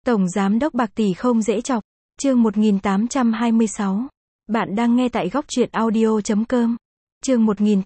Tổng Giám đốc bạc tỷ không dễ chọc. Chương 1826. Bạn đang nghe tại góc truyện audio.com. Chương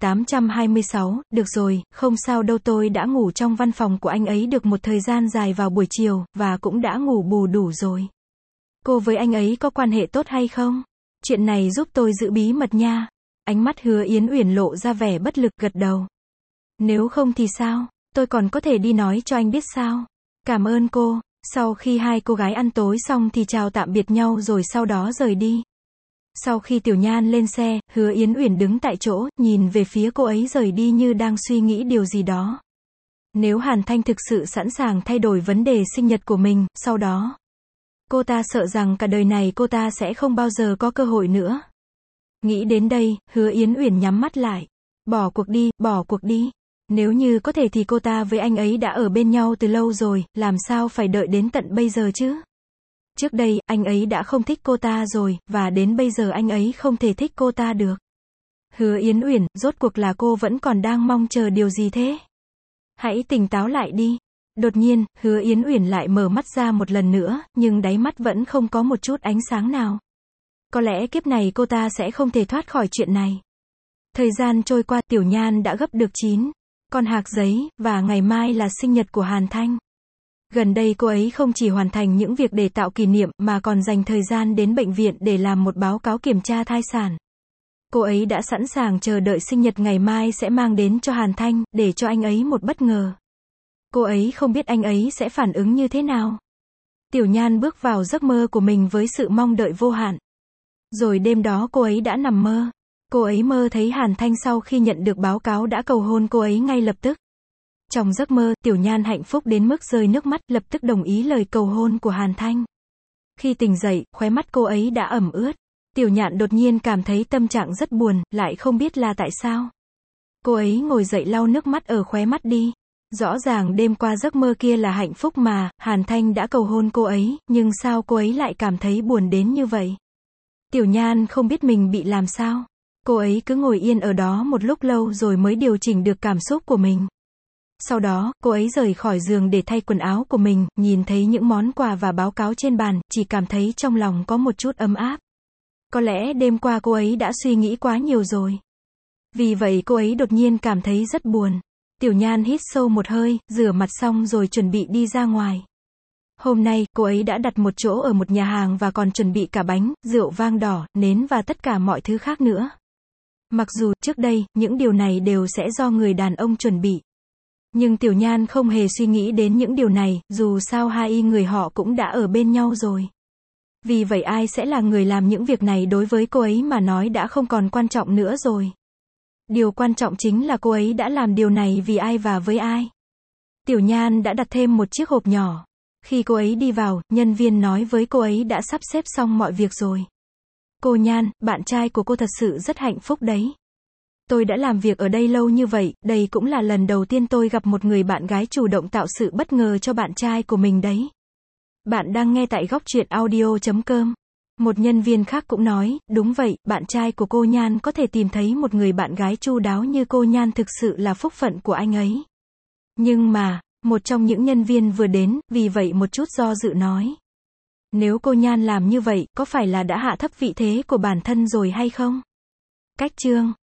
1826, được rồi, không sao đâu, tôi đã ngủ trong văn phòng của anh ấy được một thời gian dài vào buổi chiều, và cũng đã ngủ bù đủ rồi. Cô với anh ấy có quan hệ tốt hay không? Chuyện này giúp tôi giữ bí mật nha. Ánh mắt Hứa Yến Uyển lộ ra vẻ bất lực, gật đầu. Nếu không thì sao? Tôi còn có thể đi nói cho anh biết sao? Cảm ơn cô. Sau khi hai cô gái ăn tối xong thì chào tạm biệt nhau rồi sau đó rời đi. Sau khi Tiểu Nhan lên xe, Hứa Yến Uyển đứng tại chỗ, nhìn về phía cô ấy rời đi như đang suy nghĩ điều gì đó. Nếu Hàn Thanh thực sự sẵn sàng thay đổi vấn đề sinh nhật của mình, sau đó, cô ta sợ rằng cả đời này cô ta sẽ không bao giờ có cơ hội nữa. Nghĩ đến đây, Hứa Yến Uyển nhắm mắt lại. Bỏ cuộc đi, bỏ cuộc đi. Nếu như có thể thì cô ta với anh ấy đã ở bên nhau từ lâu rồi, làm sao phải đợi đến tận bây giờ chứ? Trước đây, anh ấy đã không thích cô ta rồi, và đến bây giờ anh ấy không thể thích cô ta được. Hứa Yến Uyển, rốt cuộc là cô vẫn còn đang mong chờ điều gì thế? Hãy tỉnh táo lại đi. Đột nhiên, Hứa Yến Uyển lại mở mắt ra một lần nữa, nhưng đáy mắt vẫn không có một chút ánh sáng nào. Có lẽ kiếp này cô ta sẽ không thể thoát khỏi chuyện này. Thời gian trôi qua, Tiểu Nhan đã gấp được 9 con hạc giấy, và ngày mai là sinh nhật của Hàn Thanh. Gần đây cô ấy không chỉ hoàn thành những việc để tạo kỷ niệm, mà còn dành thời gian đến bệnh viện để làm một báo cáo kiểm tra thai sản. Cô ấy đã sẵn sàng chờ đợi sinh nhật ngày mai sẽ mang đến cho Hàn Thanh, để cho anh ấy một bất ngờ. Cô ấy không biết anh ấy sẽ phản ứng như thế nào. Tiểu Nhan bước vào giấc mơ của mình với sự mong đợi vô hạn. Rồi đêm đó cô ấy đã nằm mơ. Cô ấy mơ thấy Hàn Thanh sau khi nhận được báo cáo đã cầu hôn cô ấy ngay lập tức. Trong giấc mơ, Tiểu Nhan hạnh phúc đến mức rơi nước mắt, lập tức đồng ý lời cầu hôn của Hàn Thanh. Khi tỉnh dậy, khóe mắt cô ấy đã ẩm ướt. Tiểu Nhan đột nhiên cảm thấy tâm trạng rất buồn, lại không biết là tại sao. Cô ấy ngồi dậy lau nước mắt ở khóe mắt đi. Rõ ràng đêm qua giấc mơ kia là hạnh phúc mà, Hàn Thanh đã cầu hôn cô ấy, nhưng sao cô ấy lại cảm thấy buồn đến như vậy? Tiểu Nhan không biết mình bị làm sao. Cô ấy cứ ngồi yên ở đó một lúc lâu rồi mới điều chỉnh được cảm xúc của mình. Sau đó, cô ấy rời khỏi giường để thay quần áo của mình, nhìn thấy những món quà và báo cáo trên bàn, chỉ cảm thấy trong lòng có một chút ấm áp. Có lẽ đêm qua cô ấy đã suy nghĩ quá nhiều rồi. Vì vậy cô ấy đột nhiên cảm thấy rất buồn. Tiểu Nhan hít sâu một hơi, rửa mặt xong rồi chuẩn bị đi ra ngoài. Hôm nay, cô ấy đã đặt một chỗ ở một nhà hàng và còn chuẩn bị cả bánh, rượu vang đỏ, nến và tất cả mọi thứ khác nữa. Mặc dù, trước đây, những điều này đều sẽ do người đàn ông chuẩn bị. Nhưng Tiểu Nhan không hề suy nghĩ đến những điều này, dù sao hai người họ cũng đã ở bên nhau rồi. Vì vậy ai sẽ là người làm những việc này đối với cô ấy mà nói đã không còn quan trọng nữa rồi. Điều quan trọng chính là cô ấy đã làm điều này vì ai và với ai. Tiểu Nhan đã đặt thêm một chiếc hộp nhỏ. Khi cô ấy đi vào, nhân viên nói với cô ấy đã sắp xếp xong mọi việc rồi. Cô Nhan, bạn trai của cô thật sự rất hạnh phúc đấy. Tôi đã làm việc ở đây lâu như vậy, đây cũng là lần đầu tiên tôi gặp một người bạn gái chủ động tạo sự bất ngờ cho bạn trai của mình đấy. Bạn đang nghe tại góc truyện audio.com. Một nhân viên khác cũng nói, đúng vậy, bạn trai của cô Nhan có thể tìm thấy một người bạn gái chu đáo như cô Nhan thực sự là phúc phận của anh ấy. Nhưng mà, một trong những nhân viên vừa đến, vì vậy một chút do dự nói. Nếu cô Nhan làm như vậy, có phải là đã hạ thấp vị thế của bản thân rồi hay không? Cách chương